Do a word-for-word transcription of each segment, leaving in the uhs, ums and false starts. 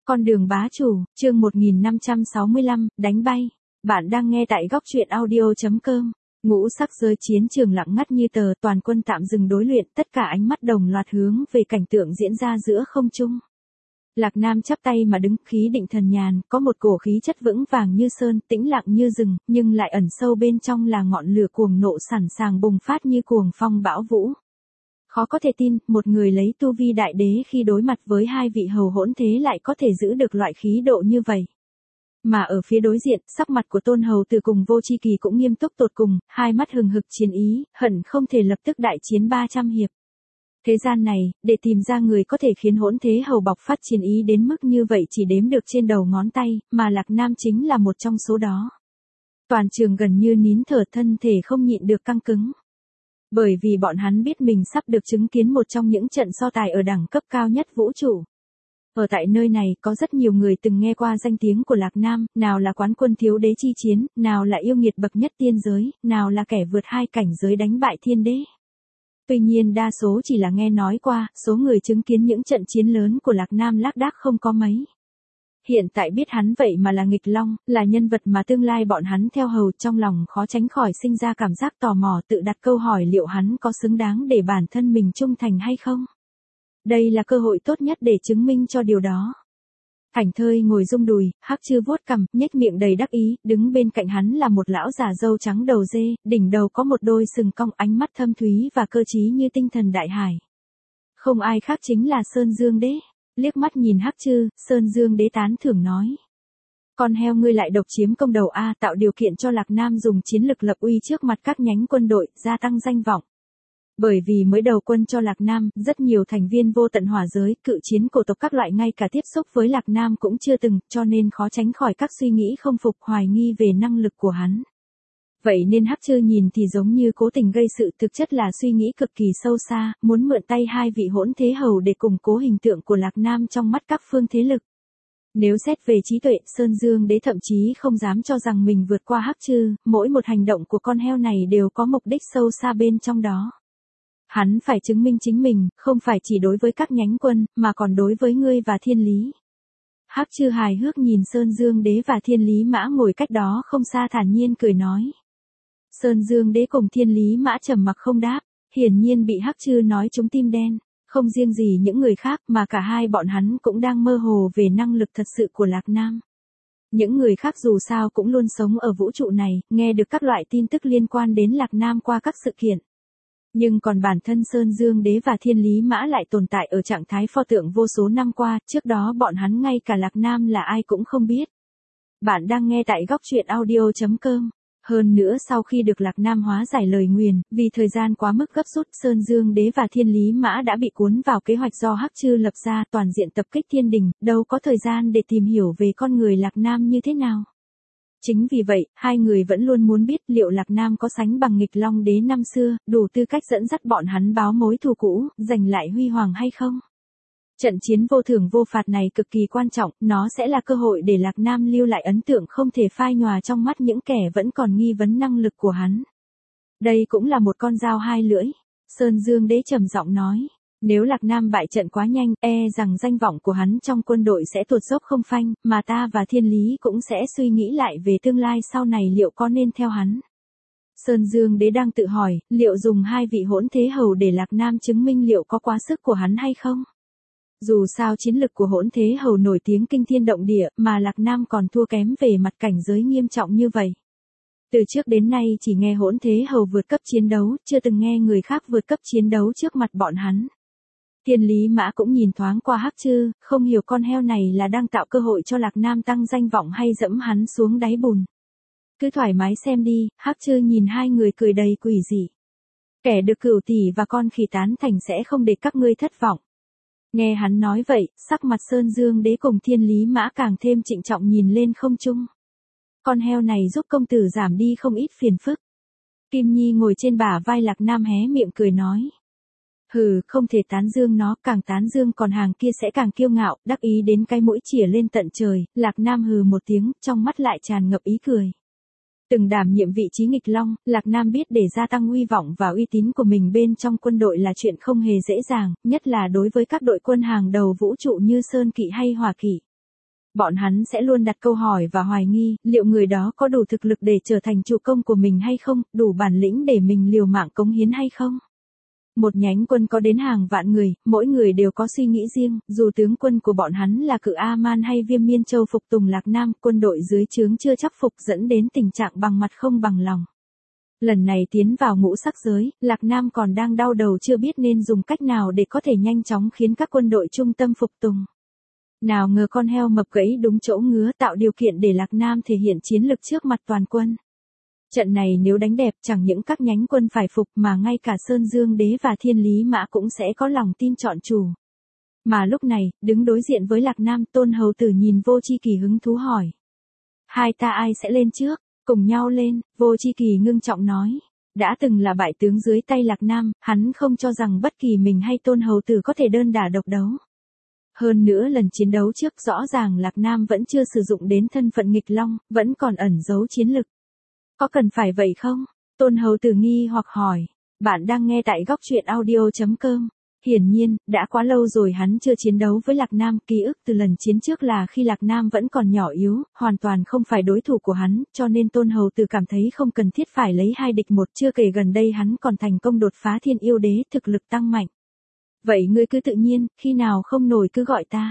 Con đường bá chủ, chương một nghìn năm trăm sáu mươi lăm, đánh bay. Bạn đang nghe tại góc truyện audio chấm com. Ngũ sắc giới chiến trường lặng ngắt như tờ, toàn quân tạm dừng đối luyện, tất cả ánh mắt đồng loạt hướng về cảnh tượng diễn ra giữa không trung. Lạc Nam chắp tay mà đứng, khí định thần nhàn, có một cổ khí chất vững vàng như sơn, tĩnh lặng như rừng, nhưng lại ẩn sâu bên trong là ngọn lửa cuồng nộ sẵn sàng bùng phát như cuồng phong bão vũ. Khó có thể tin, một người lấy tu vi đại đế khi đối mặt với hai vị hầu hỗn thế lại có thể giữ được loại khí độ như vậy. Mà ở phía đối diện, sắc mặt của Tôn Hầu Tử cùng Vô Chi Kỳ cũng nghiêm túc tột cùng, hai mắt hừng hực chiến ý, hận không thể lập tức đại chiến ba trăm hiệp. Thế gian này, để tìm ra người có thể khiến hỗn thế hầu bộc phát chiến ý đến mức như vậy chỉ đếm được trên đầu ngón tay, mà Lạc Nam chính là một trong số đó. Toàn trường gần như nín thở, thân thể không nhịn được căng cứng. Bởi vì bọn hắn biết mình sắp được chứng kiến một trong những trận so tài ở đẳng cấp cao nhất vũ trụ. Ở tại nơi này có rất nhiều người từng nghe qua danh tiếng của Lạc Nam, nào là quán quân thiếu đế chi chiến, nào là yêu nghiệt bậc nhất tiên giới, nào là kẻ vượt hai cảnh giới đánh bại thiên đế. Tuy nhiên đa số chỉ là nghe nói qua, số người chứng kiến những trận chiến lớn của Lạc Nam lác đác không có mấy. Hiện tại biết hắn vậy mà là nghịch long, là nhân vật mà tương lai bọn hắn theo hầu, trong lòng khó tránh khỏi sinh ra cảm giác tò mò, tự đặt câu hỏi liệu hắn có xứng đáng để bản thân mình trung thành hay không. Đây là cơ hội tốt nhất để chứng minh cho điều đó. Ảnh Thơi ngồi rung đùi, Hắc Chư vuốt cằm, nhếch miệng đầy đắc ý, đứng bên cạnh hắn là một lão già râu trắng đầu dê, đỉnh đầu có một đôi sừng cong, ánh mắt thâm thúy và cơ trí như tinh thần đại hải. Không ai khác chính là Sơn Dương Đế. Liếc mắt nhìn Hắc Chư, Sơn Dương Đế tán thưởng nói. Con heo ngươi lại độc chiếm công đầu a, tạo điều kiện cho Lạc Nam dùng chiến lực lập uy trước mặt các nhánh quân đội, gia tăng danh vọng. Bởi vì mới đầu quân cho Lạc Nam, rất nhiều thành viên vô tận hỏa giới, cự chiến cổ tộc các loại ngay cả tiếp xúc với Lạc Nam cũng chưa từng, cho nên khó tránh khỏi các suy nghĩ không phục, hoài nghi về năng lực của hắn. Vậy nên Hắc Chư nhìn thì giống như cố tình gây sự, thực chất là suy nghĩ cực kỳ sâu xa, muốn mượn tay hai vị hỗn thế hầu để củng cố hình tượng của Lạc Nam trong mắt các phương thế lực. Nếu xét về trí tuệ, Sơn Dương Đế thậm chí không dám cho rằng mình vượt qua Hắc Chư, mỗi một hành động của con heo này đều có mục đích sâu xa bên trong đó. Hắn phải chứng minh chính mình, không phải chỉ đối với các nhánh quân, mà còn đối với ngươi và Thiên Lý. Hắc Chư hài hước nhìn Sơn Dương Đế và Thiên Lý Mã ngồi cách đó không xa, thản nhiên cười nói. Sơn Dương Đế cùng Thiên Lý Mã trầm mặc không đáp, hiển nhiên bị Hắc Chư nói trúng tim đen, không riêng gì những người khác mà cả hai bọn hắn cũng đang mơ hồ về năng lực thật sự của Lạc Nam. Những người khác dù sao cũng luôn sống ở vũ trụ này, nghe được các loại tin tức liên quan đến Lạc Nam qua các sự kiện. Nhưng còn bản thân Sơn Dương Đế và Thiên Lý Mã lại tồn tại ở trạng thái pho tượng vô số năm qua, trước đó bọn hắn ngay cả Lạc Nam là ai cũng không biết. Bạn đang nghe tại góc truyện audio chấm com. Hơn nữa sau khi được Lạc Nam hóa giải lời nguyền, vì thời gian quá mức gấp rút, Sơn Dương Đế và Thiên Lý Mã đã bị cuốn vào kế hoạch do Hắc Chư lập ra, toàn diện tập kích thiên đình, đâu có thời gian để tìm hiểu về con người Lạc Nam như thế nào. Chính vì vậy, hai người vẫn luôn muốn biết liệu Lạc Nam có sánh bằng nghịch long đế năm xưa, đủ tư cách dẫn dắt bọn hắn báo mối thù cũ, giành lại huy hoàng hay không. Trận chiến vô thưởng vô phạt này cực kỳ quan trọng, nó sẽ là cơ hội để Lạc Nam lưu lại ấn tượng không thể phai nhòa trong mắt những kẻ vẫn còn nghi vấn năng lực của hắn. Đây cũng là một con dao hai lưỡi. Sơn Dương Đế trầm giọng nói, nếu Lạc Nam bại trận quá nhanh, e rằng danh vọng của hắn trong quân đội sẽ tuột dốc không phanh, mà ta và Thiên Lý cũng sẽ suy nghĩ lại về tương lai sau này liệu có nên theo hắn. Sơn Dương Đế đang tự hỏi, liệu dùng hai vị hỗn thế hầu để Lạc Nam chứng minh liệu có quá sức của hắn hay không? Dù sao chiến lực của hỗn thế hầu nổi tiếng kinh thiên động địa, mà Lạc Nam còn thua kém về mặt cảnh giới nghiêm trọng như vậy. Từ trước đến nay chỉ nghe hỗn thế hầu vượt cấp chiến đấu, chưa từng nghe người khác vượt cấp chiến đấu trước mặt bọn hắn. Thiên Lý Mã cũng nhìn thoáng qua Hắc Chư, không hiểu con heo này là đang tạo cơ hội cho Lạc Nam tăng danh vọng hay dẫm hắn xuống đáy bùn. Cứ thoải mái xem đi, Hắc Chư nhìn hai người cười đầy quỷ dị. Kẻ được cửu tỷ và con khỉ tán thành sẽ không để các ngươi thất vọng. Nghe hắn nói vậy, sắc mặt Sơn Dương Đế cùng Thiên Lý Mã càng thêm trịnh trọng nhìn lên không trung. Con heo này giúp công tử giảm đi không ít phiền phức. Kim Nhi ngồi trên bả vai Lạc Nam hé miệng cười nói. Hừ, không thể tán dương nó, càng tán dương còn hàng kia sẽ càng kiêu ngạo, đắc ý đến cái mũi chìa lên tận trời. Lạc Nam hừ một tiếng, trong mắt lại tràn ngập ý cười. Từng đảm nhiệm vị trí nghịch long, Lạc Nam biết để gia tăng uy vọng và uy tín của mình bên trong quân đội là chuyện không hề dễ dàng, nhất là đối với các đội quân hàng đầu vũ trụ như Sơn Kỵ hay Hỏa Kỵ. bọn hắn sẽ luôn đặt câu hỏi và hoài nghi, liệu người đó có đủ thực lực để trở thành chủ công của mình hay không, đủ bản lĩnh để mình liều mạng cống hiến hay không. Một nhánh quân có đến hàng vạn người, mỗi người đều có suy nghĩ riêng, dù tướng quân của bọn hắn là Cự A-man hay Viêm Miên Châu phục tùng Lạc Nam, quân đội dưới trướng chưa chắc phục dẫn đến tình trạng bằng mặt không bằng lòng. Lần này tiến vào ngũ sắc giới, Lạc Nam còn đang đau đầu chưa biết nên dùng cách nào để có thể nhanh chóng khiến các quân đội trung tâm phục tùng. Nào ngờ con heo mập gãy đúng chỗ ngứa tạo điều kiện để Lạc Nam thể hiện chiến lực trước mặt toàn quân. Trận này nếu đánh đẹp chẳng những các nhánh quân phải phục mà ngay cả Sơn Dương Đế và Thiên Lý Mã cũng sẽ có lòng tin chọn chủ. Mà lúc này, đứng đối diện với Lạc Nam, Tôn Hầu Tử nhìn Vô Chi Kỳ hứng thú hỏi. Hai ta ai sẽ lên trước? Cùng nhau lên, Vô Chi Kỳ ngưng trọng nói. Đã từng là bại tướng dưới tay Lạc Nam, hắn không cho rằng bất kỳ mình hay Tôn Hầu Tử có thể đơn đả độc đấu. Hơn nữa lần chiến đấu trước rõ ràng Lạc Nam vẫn chưa sử dụng đến thân phận nghịch long, vẫn còn ẩn giấu chiến lực. Có cần phải vậy không? Tôn Hầu Tử nghi hoặc hỏi. Bạn đang nghe tại góc truyện audio chấm com. Hiển nhiên, đã quá lâu rồi hắn chưa chiến đấu với Lạc Nam, ký ức từ lần chiến trước là khi Lạc Nam vẫn còn nhỏ yếu, hoàn toàn không phải đối thủ của hắn, cho nên Tôn Hầu Tử cảm thấy không cần thiết phải lấy hai địch một, chưa kể gần đây hắn còn thành công đột phá Thiên Yêu Đế, thực lực tăng mạnh. Vậy ngươi cứ tự nhiên, khi nào không nổi cứ gọi ta.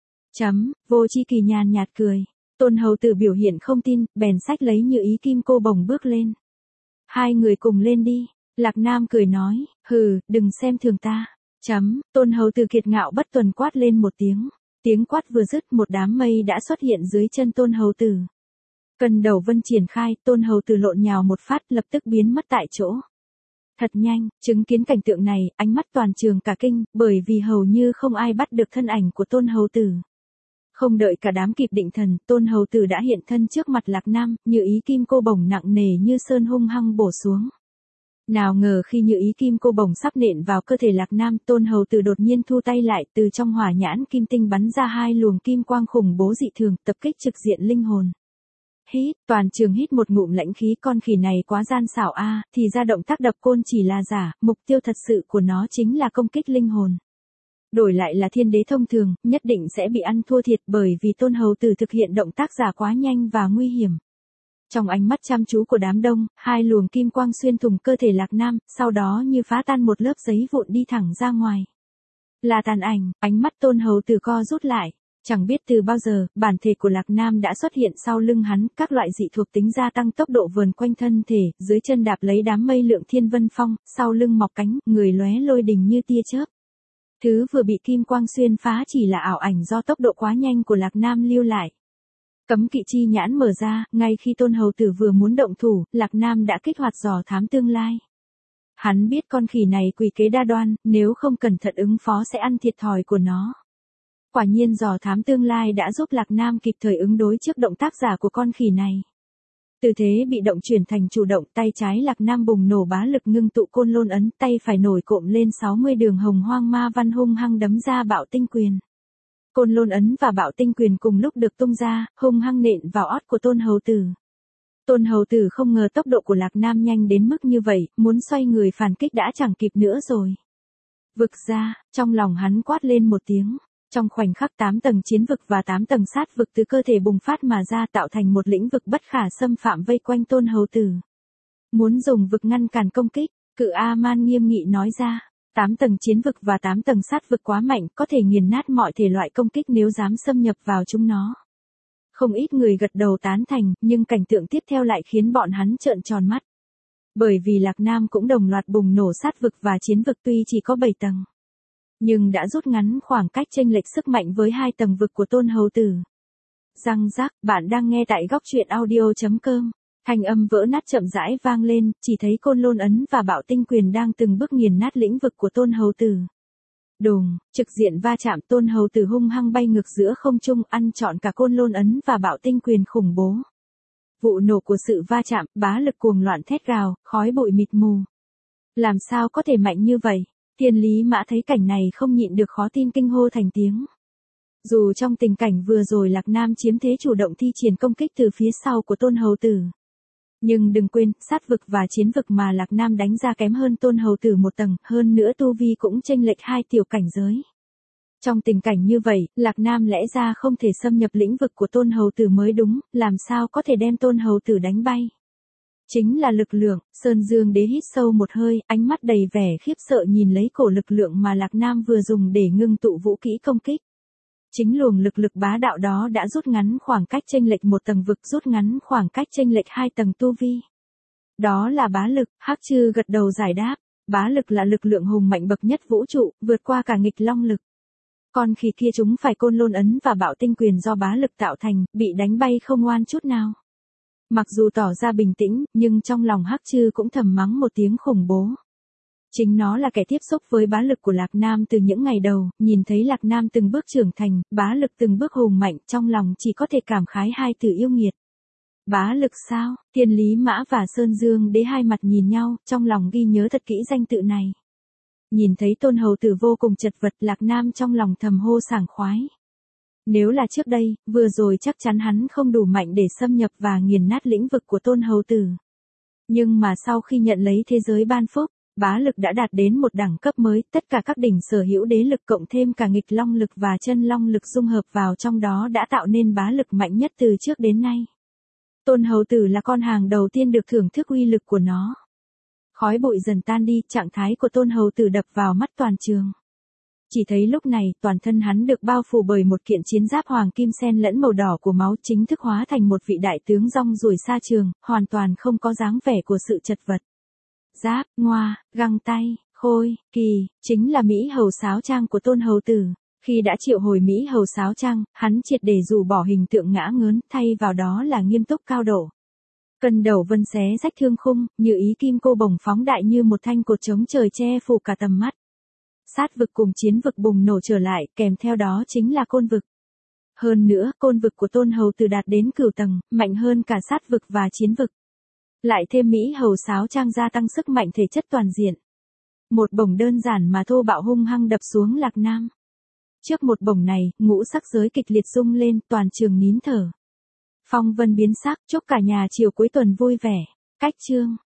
Chấm, Vô Chi Kỳ nhàn nhạt cười. Tôn Hầu Tử biểu hiện không tin, bèn xách lấy Như Ý Kim Cô Bồng bước lên. Hai người cùng lên đi. Lạc Nam cười nói, hừ, đừng xem thường ta. Chấm, Tôn Hầu Tử kiệt ngạo bất tuần quát lên một tiếng. Tiếng quát vừa dứt một đám mây đã xuất hiện dưới chân Tôn Hầu Tử. Cần đầu vân triển khai, Tôn Hầu Tử lộn nhào một phát lập tức biến mất tại chỗ. Thật nhanh, chứng kiến cảnh tượng này, ánh mắt toàn trường cả kinh, bởi vì hầu như không ai bắt được thân ảnh của Tôn Hầu Tử. Không đợi cả đám kịp định thần, Tôn Hầu Tử đã hiện thân trước mặt Lạc Nam, Như Ý Kim Cô Bồng nặng nề như sơn hung hăng bổ xuống. Nào ngờ khi Như Ý Kim Cô Bồng sắp nện vào cơ thể Lạc Nam, Tôn Hầu Tử đột nhiên thu tay lại, từ trong hỏa nhãn kim tinh bắn ra hai luồng kim quang khủng bố dị thường, tập kích trực diện linh hồn. Hít, toàn trường hít một ngụm lãnh khí, con khỉ này quá gian xảo a, à, thì ra động tác đập côn chỉ là giả, mục tiêu thật sự của nó chính là công kích linh hồn. Đổi lại là thiên đế thông thường, nhất định sẽ bị ăn thua thiệt bởi vì Tôn Hầu Tử thực hiện động tác giả quá nhanh và nguy hiểm. Trong ánh mắt chăm chú của đám đông, hai luồng kim quang xuyên thủng cơ thể Lạc Nam, sau đó như phá tan một lớp giấy vụn đi thẳng ra ngoài. Là tàn ảnh, ánh mắt Tôn Hầu Tử co rút lại. Chẳng biết từ bao giờ, bản thể của Lạc Nam đã xuất hiện sau lưng hắn, các loại dị thuộc tính gia tăng tốc độ vờn quanh thân thể, dưới chân đạp lấy đám mây lượng thiên vân phong, sau lưng mọc cánh, người lóe lôi đình như tia chớp. Thứ vừa bị kim quang xuyên phá chỉ là ảo ảnh do tốc độ quá nhanh của Lạc Nam lưu lại. Cấm kỵ chi nhãn mở ra, ngay khi Tôn Hầu Tử vừa muốn động thủ, Lạc Nam đã kích hoạt dò thám tương lai. Hắn biết con khỉ này quỷ kế đa đoan, nếu không cẩn thận ứng phó sẽ ăn thiệt thòi của nó. Quả nhiên dò thám tương lai đã giúp Lạc Nam kịp thời ứng đối trước động tác giả của con khỉ này. Từ thế bị động chuyển thành chủ động, tay trái Lạc Nam bùng nổ bá lực ngưng tụ côn lôn ấn, tay phải nổi cộm lên sáu mươi đường hồng hoang ma văn hung hăng đấm ra bạo tinh quyền. Côn lôn ấn và bạo tinh quyền cùng lúc được tung ra, hung hăng nện vào ót của Tôn Hầu Tử. Tôn Hầu Tử không ngờ tốc độ của Lạc Nam nhanh đến mức như vậy, muốn xoay người phản kích đã chẳng kịp nữa rồi. Vực ra, trong lòng hắn quát lên một tiếng. Trong khoảnh khắc tám tầng chiến vực và tám tầng sát vực từ cơ thể bùng phát mà ra tạo thành một lĩnh vực bất khả xâm phạm vây quanh Tôn Hầu Tử. Muốn dùng vực ngăn cản công kích, Cự A-man nghiêm nghị nói ra. Tám tầng chiến vực và tám tầng sát vực quá mạnh, có thể nghiền nát mọi thể loại công kích nếu dám xâm nhập vào chúng nó. Không ít người gật đầu tán thành, nhưng cảnh tượng tiếp theo lại khiến bọn hắn trợn tròn mắt. Bởi vì Lạc Nam cũng đồng loạt bùng nổ sát vực và chiến vực tuy chỉ có bảy tầng. Nhưng đã rút ngắn khoảng cách chênh lệch sức mạnh với hai tầng vực của Tôn Hầu Tử. Răng rắc, bạn đang nghe tại góc truyện audio chấm com. Thanh âm vỡ nát chậm rãi vang lên, chỉ thấy côn lôn ấn và bạo tinh quyền đang từng bước nghiền nát lĩnh vực của Tôn Hầu Tử. Đùng, trực diện va chạm, Tôn Hầu Tử hung hăng bay ngược giữa không trung, ăn trọn cả côn lôn ấn và bạo tinh quyền khủng bố. Vụ nổ của sự va chạm, bá lực cuồng loạn thét gào, khói bụi mịt mù. Làm sao có thể mạnh như vậy? Thiên Lý Mã thấy cảnh này không nhịn được khó tin kinh hô thành tiếng. Dù trong tình cảnh vừa rồi Lạc Nam chiếm thế chủ động thi triển công kích từ phía sau của Tôn Hầu Tử. Nhưng đừng quên, sát vực và chiến vực mà Lạc Nam đánh ra kém hơn Tôn Hầu Tử một tầng, hơn nữa tu vi cũng chênh lệch hai tiểu cảnh giới. Trong tình cảnh như vậy, Lạc Nam lẽ ra không thể xâm nhập lĩnh vực của Tôn Hầu Tử mới đúng, làm sao có thể đem Tôn Hầu Tử đánh bay. Chính là lực lượng. Sơn Dương Đế hít sâu một hơi, ánh mắt đầy vẻ khiếp sợ nhìn lấy cổ lực lượng mà Lạc Nam vừa dùng để ngưng tụ vũ kỹ công kích. Chính luồng lực lực bá đạo đó đã rút ngắn khoảng cách chênh lệch một tầng vực, rút ngắn khoảng cách chênh lệch hai tầng tu vi. Đó là bá lực. Hắc Chư gật đầu giải đáp. Bá lực là lực lượng hùng mạnh bậc nhất vũ trụ, vượt qua cả nghịch long lực. Còn khi kia chúng phải côn lôn ấn và bạo tinh quyền do bá lực tạo thành, bị đánh bay không ngoan chút nào. Mặc dù tỏ ra bình tĩnh, nhưng trong lòng Hắc Chư cũng thầm mắng một tiếng khủng bố. Chính nó là kẻ tiếp xúc với bá lực của Lạc Nam từ những ngày đầu, nhìn thấy Lạc Nam từng bước trưởng thành, bá lực từng bước hùng mạnh, trong lòng chỉ có thể cảm khái hai từ yêu nghiệt. Bá lực sao? Thiên Lý Mã và Sơn Dương Đế hai mặt nhìn nhau, trong lòng ghi nhớ thật kỹ danh tự này. Nhìn thấy Tôn Hầu Tử vô cùng chật vật, Lạc Nam trong lòng thầm hô sảng khoái. Nếu là trước đây, vừa rồi chắc chắn hắn không đủ mạnh để xâm nhập và nghiền nát lĩnh vực của Tôn Hầu Tử. Nhưng mà sau khi nhận lấy thế giới ban phúc, bá lực đã đạt đến một đẳng cấp mới, tất cả các đỉnh sở hữu đế lực cộng thêm cả nghịch long lực và chân long lực dung hợp vào trong đó đã tạo nên bá lực mạnh nhất từ trước đến nay. Tôn Hầu Tử là con hàng đầu tiên được thưởng thức uy lực của nó. Khói bụi dần tan đi, trạng thái của Tôn Hầu Tử đập vào mắt toàn trường. Chỉ thấy lúc này, toàn thân hắn được bao phủ bởi một kiện chiến giáp hoàng kim xen lẫn màu đỏ của máu, chính thức hóa thành một vị đại tướng rong ruổi xa trường, hoàn toàn không có dáng vẻ của sự chật vật. Giáp, ngoa, găng tay, khôi, kỳ, chính là Mỹ Hầu Sáo Trang của Tôn Hầu Tử. Khi đã triệu hồi Mỹ Hầu Sáo Trang, hắn triệt để rũ bỏ hình tượng ngã ngớn, thay vào đó là nghiêm túc cao độ. Cân đầu vân xé rách thương khung, như ý kim cô bồng phóng đại như một thanh cột chống trời che phủ cả tầm mắt. Sát vực cùng chiến vực bùng nổ trở lại, kèm theo đó chính là côn vực. Hơn nữa, côn vực của Tôn Hầu Tử đạt đến cửu tầng, mạnh hơn cả sát vực và chiến vực. Lại thêm Mỹ Hầu Sáo Trang gia tăng sức mạnh thể chất toàn diện. Một bổng đơn giản mà thô bạo hung hăng đập xuống Lạc Nam. Trước một bổng này, ngũ sắc giới kịch liệt rung lên, toàn trường nín thở. Phong vân biến sắc, chúc cả nhà chiều cuối tuần vui vẻ. Cách chương